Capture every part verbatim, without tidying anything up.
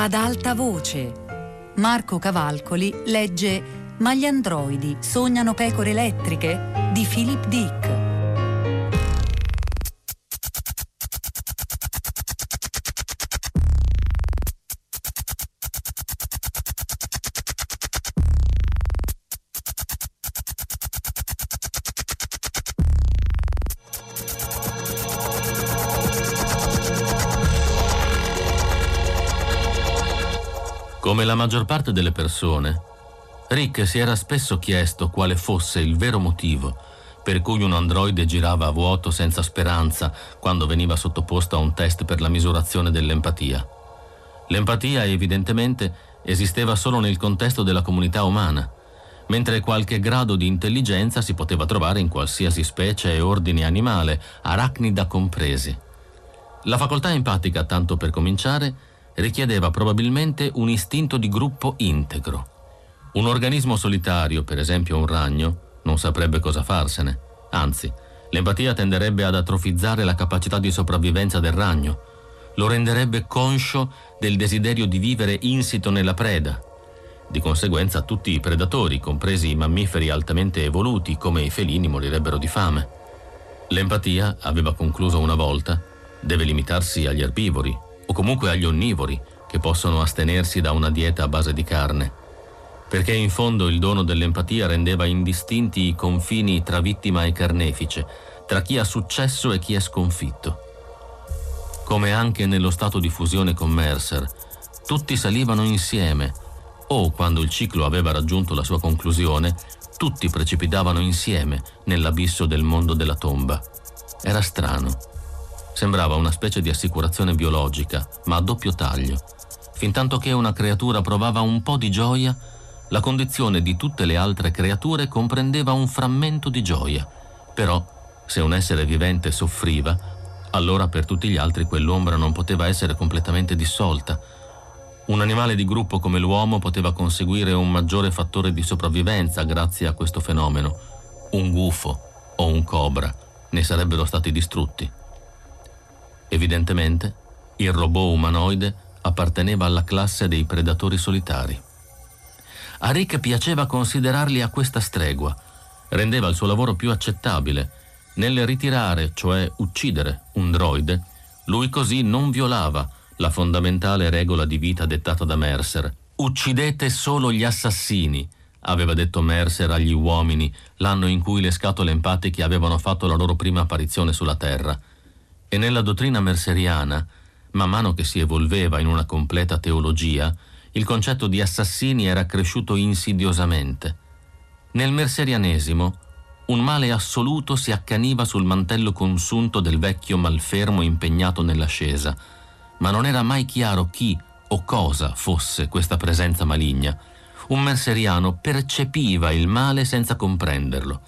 Ad alta voce. Marco Cavalcoli legge Ma gli androidi sognano pecore elettriche di Philip Dick. Come la maggior parte delle persone, Rick si era spesso chiesto quale fosse il vero motivo per cui un androide girava a vuoto senza speranza quando veniva sottoposto a un test per la misurazione dell'empatia. L'empatia evidentemente esisteva solo nel contesto della comunità umana, mentre qualche grado di intelligenza si poteva trovare in qualsiasi specie e ordine animale, arachnida compresi. La facoltà empatica, tanto per cominciare, richiedeva probabilmente un istinto di gruppo integro. Un organismo solitario, per esempio un ragno, non saprebbe cosa farsene. Anzi, l'empatia tenderebbe ad atrofizzare la capacità di sopravvivenza del ragno, lo renderebbe conscio del desiderio di vivere insito nella preda. Di conseguenza tutti i predatori, compresi i mammiferi altamente evoluti come i felini, morirebbero di fame. L'empatia, aveva concluso una volta, deve limitarsi agli erbivori, o comunque agli onnivori, che possono astenersi da una dieta a base di carne, perché in fondo il dono dell'empatia rendeva indistinti i confini tra vittima e carnefice, tra chi ha successo e chi è sconfitto. Come anche nello stato di fusione con Mercer, tutti salivano insieme, o quando il ciclo aveva raggiunto la sua conclusione, tutti precipitavano insieme nell'abisso del mondo della tomba. Era strano. Sembrava una specie di assicurazione biologica, ma a doppio taglio. Fintanto che una creatura provava un po' di gioia, la condizione di tutte le altre creature comprendeva un frammento di gioia. Però, se un essere vivente soffriva, allora per tutti gli altri quell'ombra non poteva essere completamente dissolta. Un animale di gruppo come l'uomo poteva conseguire un maggiore fattore di sopravvivenza grazie a questo fenomeno. Un gufo o un cobra ne sarebbero stati distrutti. Evidentemente, il robot umanoide apparteneva alla classe dei predatori solitari. A Rick piaceva considerarli a questa stregua. Rendeva il suo lavoro più accettabile. Nel ritirare, cioè uccidere, un droide, lui così non violava la fondamentale regola di vita dettata da Mercer. «Uccidete solo gli assassini», aveva detto Mercer agli uomini l'anno in cui le scatole empatiche avevano fatto la loro prima apparizione sulla Terra. E nella dottrina merceriana, man mano che si evolveva in una completa teologia, il concetto di assassini era cresciuto insidiosamente. Nel mercerianesimo, un male assoluto si accaniva sul mantello consunto del vecchio malfermo impegnato nell'ascesa, ma non era mai chiaro chi o cosa fosse questa presenza maligna. Un merceriano percepiva il male senza comprenderlo.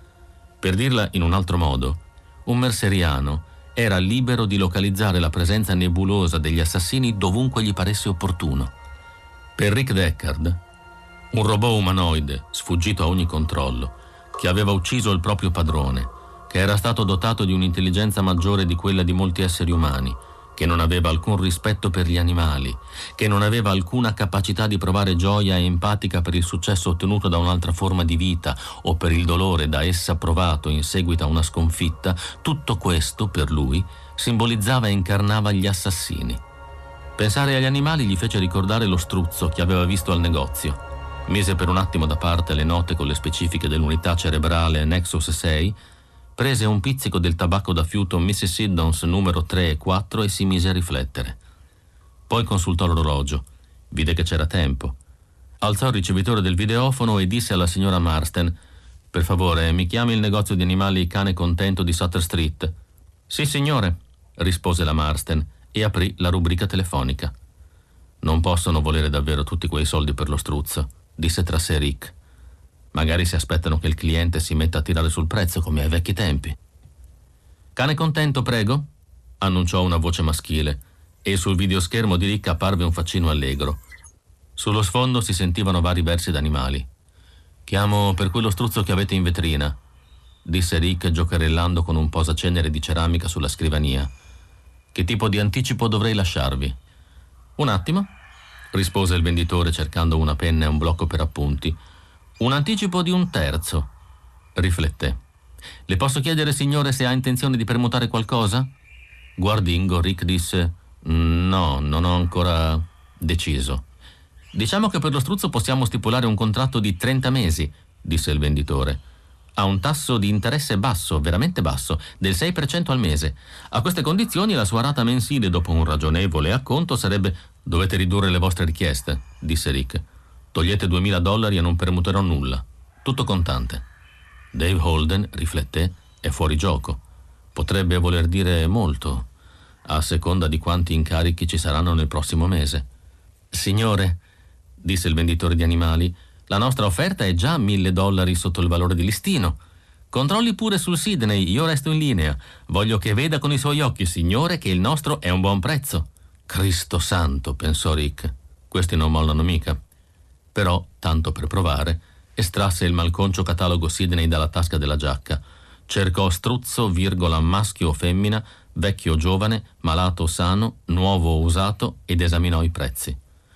Per dirla in un altro modo, un merceriano era libero di localizzare la presenza nebulosa degli assassini dovunque gli paresse opportuno. Per Rick Deckard, un robot umanoide sfuggito a ogni controllo, che aveva ucciso il proprio padrone, che era stato dotato di un'intelligenza maggiore di quella di molti esseri umani, che non aveva alcun rispetto per gli animali, che non aveva alcuna capacità di provare gioia empatica per il successo ottenuto da un'altra forma di vita o per il dolore da essa provato in seguito a una sconfitta, tutto questo, per lui, simbolizzava e incarnava gli assassini. Pensare agli animali gli fece ricordare lo struzzo che aveva visto al negozio. Mise per un attimo da parte le note con le specifiche dell'unità cerebrale Nexus sei, prese un pizzico del tabacco da fiuto missus Siddons numero tre e quattro e si mise a riflettere. Poi consultò l'orologio, vide che c'era tempo. Alzò il ricevitore del videofono e disse alla signora Marsden: «Per favore, mi chiami il negozio di animali Cane Contento di Sutter Street». «Sì, signore», rispose la Marsden e aprì la rubrica telefonica. «Non possono volere davvero tutti quei soldi per lo struzzo», disse tra sé Rick. «Magari si aspettano che il cliente si metta a tirare sul prezzo come ai vecchi tempi». «Cane Contento, prego», annunciò una voce maschile, e sul videoschermo di Rick apparve un faccino allegro. Sullo sfondo si sentivano vari versi d'animali. «Chiamo per quello struzzo che avete in vetrina», disse Rick giocherellando con un posacenere di ceramica sulla scrivania. «Che tipo di anticipo dovrei lasciarvi?» «Un attimo», rispose il venditore cercando una penna e un blocco per appunti. Un anticipo di un terzo. Rifletté. Le posso chiedere, signore, se ha intenzione di permutare qualcosa? Guardingo, Rick disse: no, non ho ancora deciso. Diciamo che per lo struzzo possiamo stipulare un contratto di trenta mesi, disse il venditore. A un tasso di interesse basso, veramente basso, del sei per cento al mese. A queste condizioni la sua rata mensile dopo un ragionevole acconto sarebbe... Dovete ridurre le vostre richieste, disse Rick. Togliete duemila dollari e non permuterò nulla. Tutto contante. Dave Holden, rifletté, è fuori gioco. Potrebbe voler dire molto, a seconda di quanti incarichi ci saranno nel prossimo mese. Signore, disse il venditore di animali, la nostra offerta è già mille dollari sotto il valore di listino. Controlli pure sul Sydney, io resto in linea. Voglio che veda con i suoi occhi, signore, che il nostro è un buon prezzo. Cristo santo, pensò Rick. Questi non mollano mica. Però, tanto per provare, estrasse il malconcio catalogo Sydney dalla tasca della giacca. Cercò struzzo, virgola, maschio o femmina, vecchio o giovane, malato o sano, nuovo o usato ed esaminò i prezzi.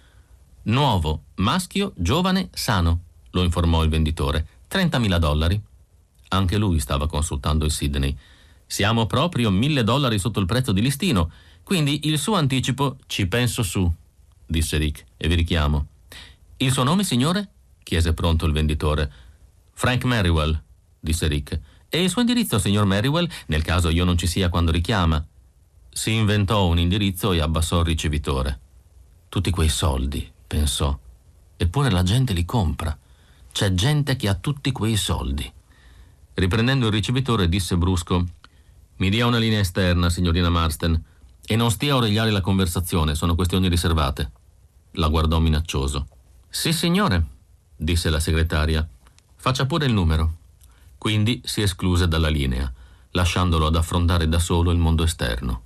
Nuovo, maschio, giovane, sano, lo informò il venditore. trentamila dollari. Anche lui stava consultando il Sydney. Siamo proprio mille dollari sotto il prezzo di listino, quindi il suo anticipo ci penso su, disse Rick, e vi richiamo. Il suo nome, signore? Chiese pronto il venditore. Frank Merriwell, disse Rick. E il suo indirizzo, signor Merriwell, nel caso io non ci sia quando richiama? Si inventò un indirizzo e abbassò il ricevitore. Tutti quei soldi, pensò. Eppure la gente li compra. C'è gente che ha tutti quei soldi. Riprendendo il ricevitore disse brusco: mi dia una linea esterna, signorina Marsden, e non stia a origliare la conversazione, sono questioni riservate. La guardò minaccioso. Sì, signore, disse la segretaria. Faccia pure il numero. Quindi si escluse dalla linea, lasciandolo ad affrontare da solo il mondo esterno.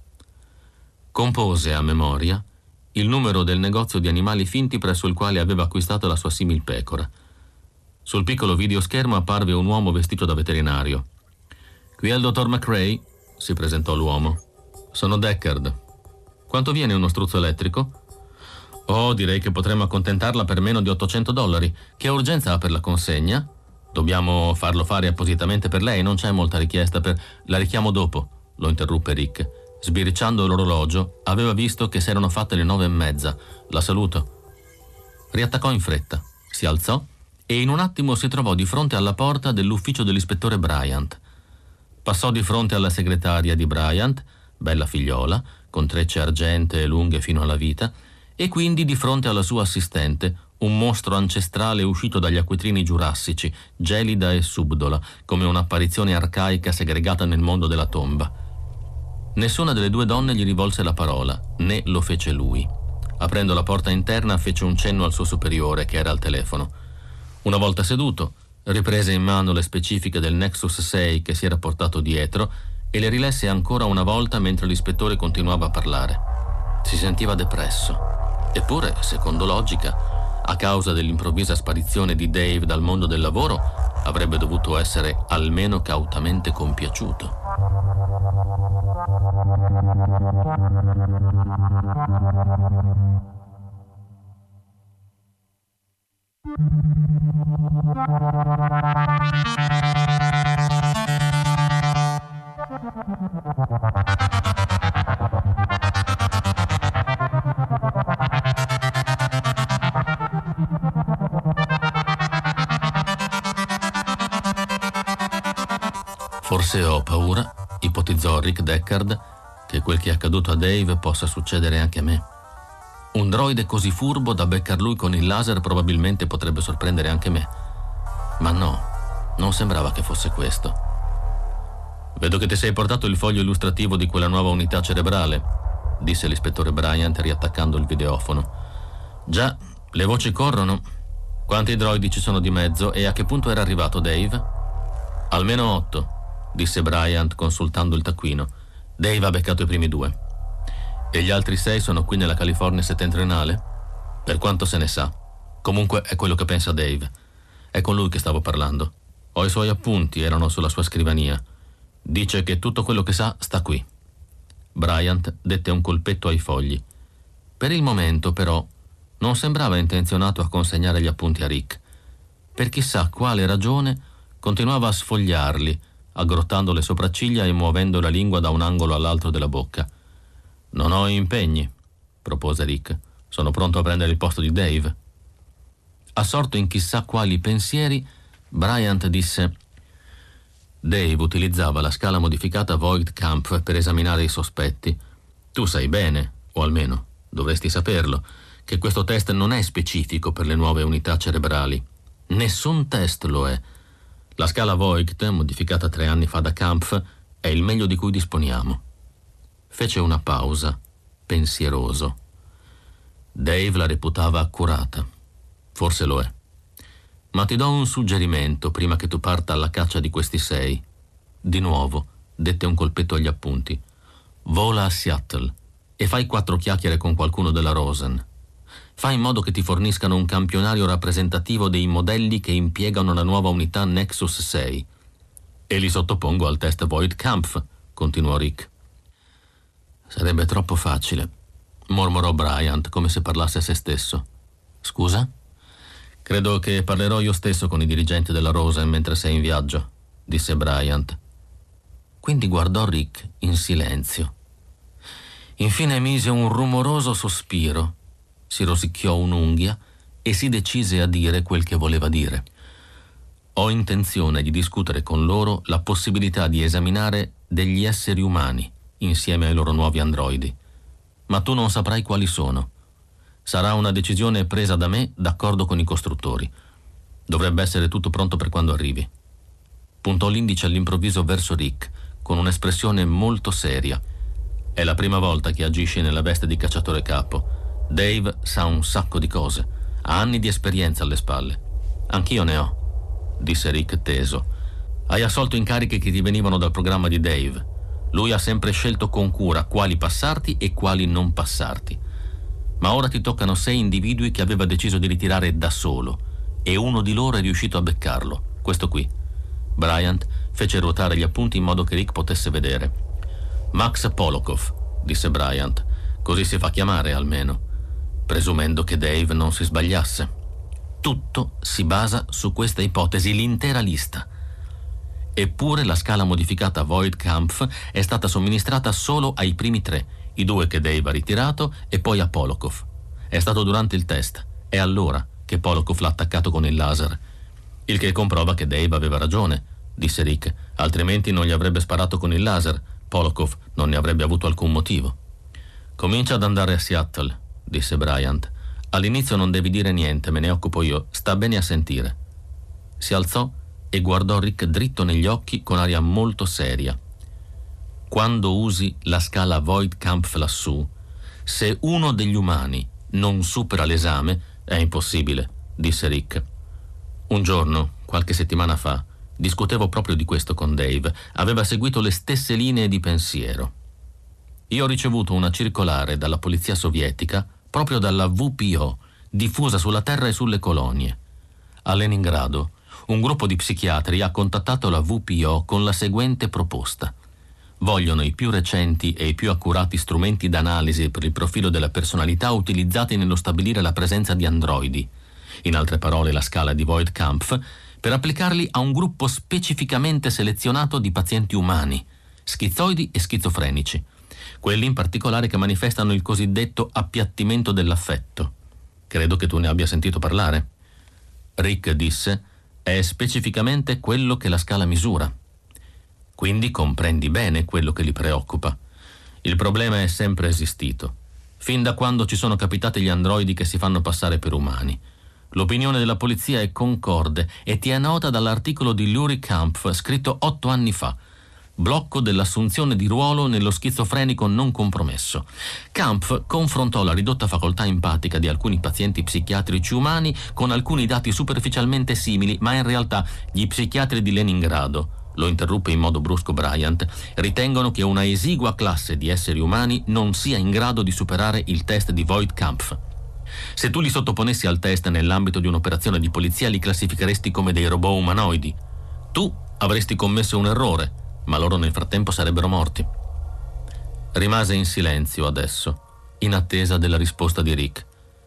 Compose a memoria il numero del negozio di animali finti presso il quale aveva acquistato la sua similpecora. Sul piccolo videoschermo apparve un uomo vestito da veterinario. Qui è il dottor McRae, si presentò l'uomo. Sono Deckard. Quanto viene uno struzzo elettrico? Oh, direi che potremmo accontentarla per meno di ottocento dollari. Che urgenza ha per la consegna? Dobbiamo farlo fare appositamente per lei, non c'è molta richiesta per... La richiamo dopo, lo interruppe Rick. Sbirciando l'orologio, aveva visto che si erano fatte le nove e mezza. La saluto. Riattaccò in fretta, si alzò e in un attimo si trovò di fronte alla porta dell'ufficio dell'ispettore Bryant. Passò di fronte alla segretaria di Bryant, bella figliola, con trecce argentee lunghe fino alla vita, e quindi di fronte alla sua assistente, un mostro ancestrale uscito dagli acquitrini giurassici, gelida e subdola, come un'apparizione arcaica segregata nel mondo della tomba. Nessuna delle due donne gli rivolse la parola, né lo fece lui. Aprendo la porta interna fece un cenno al suo superiore, che era al telefono. Una volta seduto, riprese in mano le specifiche del Nexus sei che si era portato dietro e le rilesse ancora una volta mentre l'ispettore continuava a parlare. Si sentiva depresso. Eppure, secondo logica, a causa dell'improvvisa sparizione di Dave dal mondo del lavoro, avrebbe dovuto essere almeno cautamente compiaciuto. Forse ho paura, ipotizzò Rick Deckard, che quel che è accaduto a Dave possa succedere anche a me. Un droide così furbo da beccar lui con il laser probabilmente potrebbe sorprendere anche me. Ma no, non sembrava che fosse questo. Vedo che ti sei portato il foglio illustrativo di quella nuova unità cerebrale, disse l'ispettore Bryant riattaccando il videofono. Già, le voci corrono. Quanti droidi ci sono di mezzo e a che punto era arrivato Dave? Almeno otto, disse Bryant consultando il taccuino. Dave ha beccato i primi due. E gli altri sei sono qui nella California settentrionale? Per quanto se ne sa. Comunque è quello che pensa Dave. È con lui che stavo parlando. Ho i suoi appunti, erano sulla sua scrivania. Dice che tutto quello che sa sta qui. Bryant dette un colpetto ai fogli. Per il momento, però, non sembrava intenzionato a consegnare gli appunti a Rick. Per chissà quale ragione continuava a sfogliarli, aggrottando le sopracciglia e muovendo la lingua da un angolo all'altro della bocca. «Non ho impegni», propose Rick. «Sono pronto a prendere il posto di Dave». Assorto in chissà quali pensieri, Bryant disse: «Dave utilizzava la scala modificata Voigt-Kampf per esaminare i sospetti. Tu sai bene, o almeno dovresti saperlo, che questo test non è specifico per le nuove unità cerebrali. Nessun test lo è. La scala Voigt, modificata tre anni fa da Kampf, è il meglio di cui disponiamo». Fece una pausa, pensieroso. Dave la reputava accurata. Forse lo è. Ma ti do un suggerimento prima che tu parta alla caccia di questi sei. Di nuovo, dette un colpetto agli appunti. Vola a Seattle e fai quattro chiacchiere con qualcuno della Rosen. Fai in modo che ti forniscano un campionario rappresentativo dei modelli che impiegano la nuova unità Nexus sei. E li sottopongo al test Voigt-Kampf, continuò Rick. Sarebbe troppo facile, mormorò Bryant come se parlasse a se stesso. Scusa? Credo che parlerò io stesso con i dirigenti della Rosen mentre sei in viaggio, disse Bryant. Quindi guardò Rick in silenzio. Infine emise un rumoroso sospiro, si rosicchiò un'unghia e si decise a dire quel che voleva dire. Ho intenzione di discutere con loro la possibilità di esaminare degli esseri umani insieme ai loro nuovi androidi, ma tu non saprai quali sono. Sarà una decisione presa da me d'accordo con i costruttori. Dovrebbe essere tutto pronto per quando arrivi. Puntò l'indice all'improvviso verso Rick con un'espressione molto seria. È la prima volta che agisce nella veste di cacciatore capo. Dave sa un sacco di cose, ha anni di esperienza alle spalle. Anch'io ne ho, disse Rick teso. Hai assolto incarichi che ti venivano dal programma di Dave. Lui ha sempre scelto con cura quali passarti e quali non passarti. Ma ora ti toccano sei individui che aveva deciso di ritirare da solo, e uno di loro è riuscito a beccarlo, questo qui. Bryant fece ruotare gli appunti in modo che Rick potesse vedere. Max Polokov, disse Bryant, così si fa chiamare almeno, presumendo che Dave non si sbagliasse. Tutto si basa su questa ipotesi, l'intera lista. Eppure la scala modificata Voigt-Kampf è stata somministrata solo ai primi tre, i due che Dave ha ritirato e poi a Polokov. È stato durante il test, è allora che Polokov l'ha attaccato con il laser. Il che comprova che Dave aveva ragione, disse Rick, altrimenti non gli avrebbe sparato con il laser. Polokov non ne avrebbe avuto alcun motivo. Comincia ad andare a Seattle, disse Bryant. All'inizio non devi dire niente, me ne occupo io, sta bene a sentire. Si alzò e guardò Rick dritto negli occhi con aria molto seria. Quando usi la scala Voigt-Kampf lassù, se uno degli umani non supera l'esame, è impossibile, disse Rick. Un giorno, qualche settimana fa, discutevo proprio di questo con Dave. Aveva seguito le stesse linee di pensiero. Io ho ricevuto una circolare dalla polizia sovietica, proprio dalla V P O, diffusa sulla terra e sulle colonie. A Leningrado, un gruppo di psichiatri ha contattato la V P O con la seguente proposta. Vogliono i più recenti e i più accurati strumenti d'analisi per il profilo della personalità utilizzati nello stabilire la presenza di androidi, in altre parole la scala di Voigt-Kampf, per applicarli a un gruppo specificamente selezionato di pazienti umani, schizoidi e schizofrenici, quelli in particolare che manifestano il cosiddetto appiattimento dell'affetto. Credo che tu ne abbia sentito parlare. Rick disse: è specificamente quello che la scala misura. Quindi comprendi bene quello che li preoccupa. Il problema è sempre esistito, fin da quando ci sono capitati gli androidi che si fanno passare per umani. L'opinione della polizia è concorde e ti è nota dall'articolo di Lurie Kampf scritto otto anni fa. Blocco dell'assunzione di ruolo nello schizofrenico non compromesso. Kampf confrontò la ridotta facoltà empatica di alcuni pazienti psichiatrici umani con alcuni dati superficialmente simili, ma in realtà gli psichiatri di Leningrado, lo interruppe in modo brusco Bryant, ritengono che una esigua classe di esseri umani non sia in grado di superare il test di Voigt-Kampf. Se tu li sottoponessi al test nell'ambito di un'operazione di polizia, li classificheresti come dei robot umanoidi. Tu avresti commesso un errore, ma loro nel frattempo sarebbero morti. Rimase in silenzio adesso, in attesa della risposta di Rick.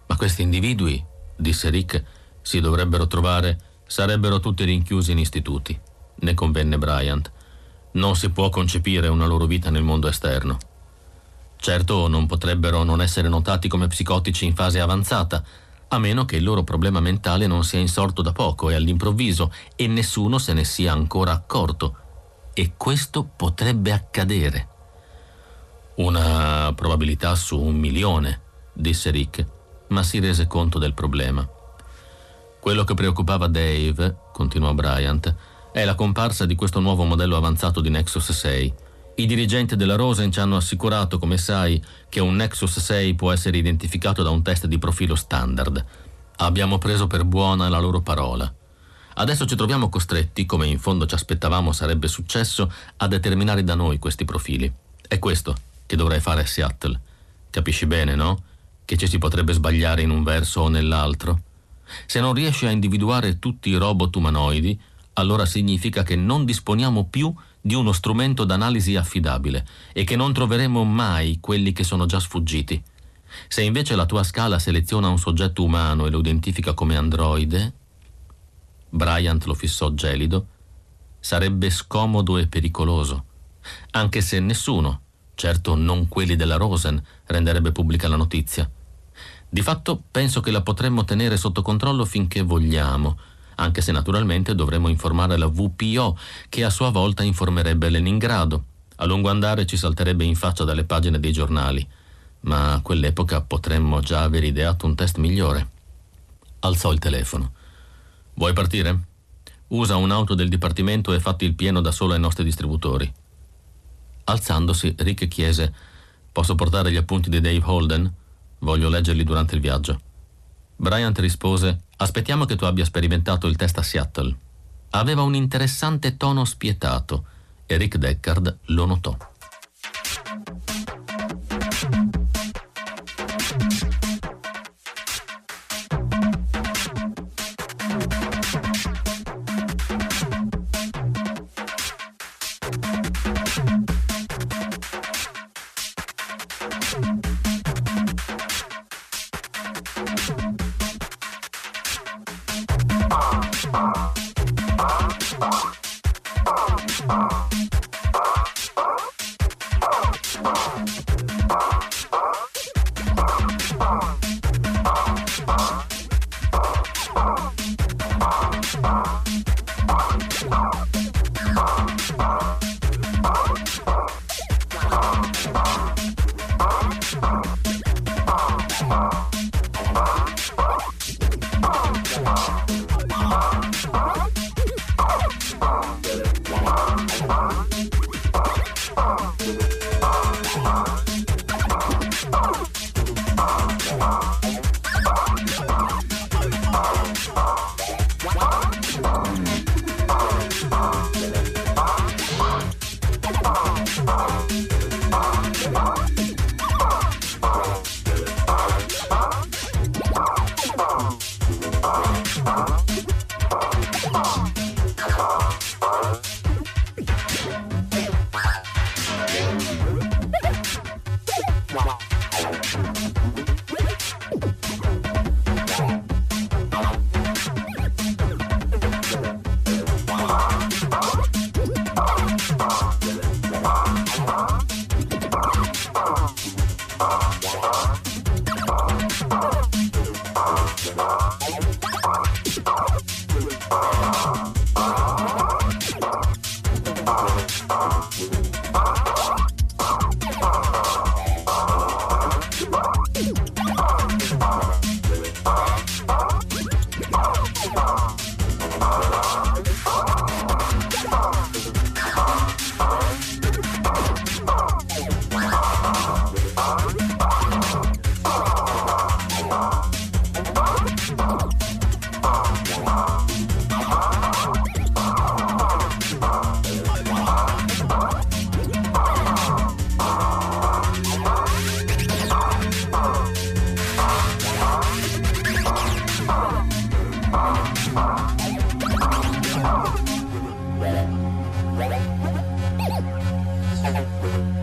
Ma questi individui, disse Rick, si dovrebbero trovare, sarebbero tutti rinchiusi in istituti. Ne convenne Bryant. Non si può concepire una loro vita nel mondo esterno. Certo, non potrebbero non essere notati come psicotici in fase avanzata, a meno che il loro problema mentale non sia insorto da poco e all'improvviso e nessuno se ne sia ancora accorto. E questo potrebbe accadere. Una probabilità su un milione, disse Rick, ma si rese conto del problema. Quello che preoccupava Dave, continuò Bryant, è la comparsa di questo nuovo modello avanzato di Nexus sei. I dirigenti della Rosen ci hanno assicurato, come sai, che un Nexus sei può essere identificato da un test di profilo standard. Abbiamo preso per buona la loro parola. Adesso ci troviamo costretti, come in fondo ci aspettavamo sarebbe successo, a determinare da noi questi profili. È questo che dovrei fare a Seattle. Capisci bene, no? Che ci si potrebbe sbagliare in un verso o nell'altro. Se non riesci a individuare tutti i robot umanoidi, allora significa che non disponiamo più di uno strumento d'analisi affidabile e che non troveremo mai quelli che sono già sfuggiti. Se invece la tua scala seleziona un soggetto umano e lo identifica come androide, Bryant lo fissò gelido, sarebbe scomodo e pericoloso, anche se nessuno, certo non quelli della Rosen, renderebbe pubblica la notizia. Di fatto penso che la potremmo tenere sotto controllo finché vogliamo, anche se naturalmente dovremmo informare la V P O, che a sua volta informerebbe Leningrado. A lungo andare ci salterebbe in faccia dalle pagine dei giornali, ma a quell'epoca potremmo già aver ideato un test migliore. Alzò il telefono. Vuoi partire? Usa un'auto del dipartimento e fatti il pieno da solo ai nostri distributori. Alzandosi, Rick chiese: posso portare gli appunti di Dave Holden? Voglio leggerli durante il viaggio. Bryant rispose: aspettiamo che tu abbia sperimentato il test a Seattle. Aveva un interessante tono spietato e Rick Deckard lo notò. Thank you.